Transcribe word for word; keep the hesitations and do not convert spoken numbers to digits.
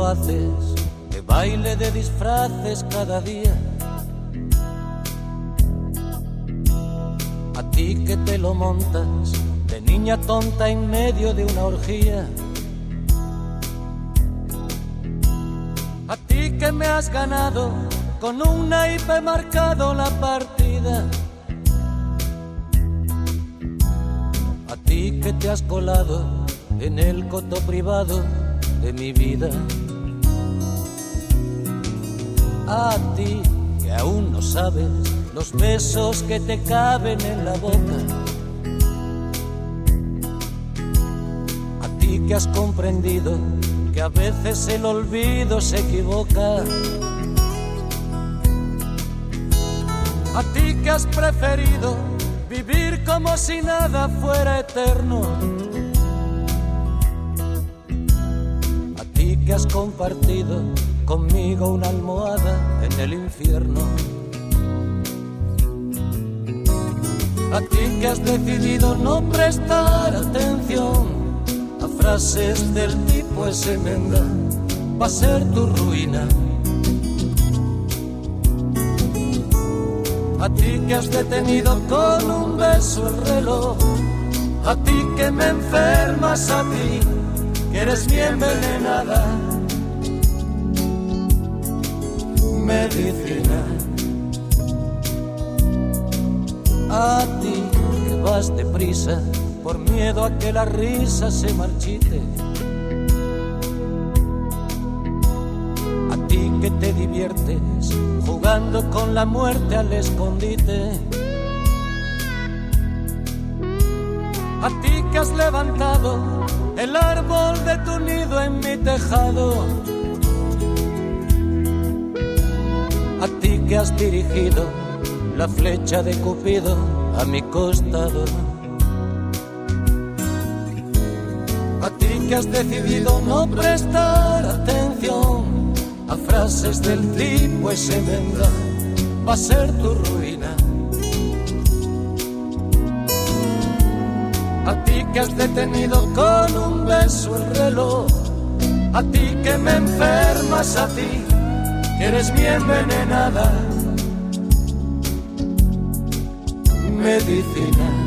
haces de baile de disfraces cada día. A ti que te lo montas de niña tonta en medio de una orgía. A ti que me has ganado con un naipe marcado la partida. A ti que te has colado en el coto privado de mi vida. A ti que aún no sabes los besos que te caben en la boca. A ti que has comprendido que a veces el olvido se equivoca. A ti que has preferido vivir como si nada fuera eterno. A ti que has compartido conmigo una almohada en el infierno. A ti que has decidido no prestar atención a frases del tipo ese menda, va a ser tu ruina. A ti que has detenido con un beso el reloj. A ti que me enfermas, a ti que eres mi envenenada medicina. A ti que vas deprisa por miedo a que la risa se marchite. A ti que te diviertes jugando con la muerte al escondite. A ti que has levantado el árbol de tu nido en mi tejado. A ti que has dirigido la flecha de Cupido a mi costado. A ti que has decidido no prestar atención a frases del tipo ese menda, va a ser tu ruina. A ti que has detenido con un beso el reloj. A ti que me enfermas, a ti que eres mi envenenada medicina.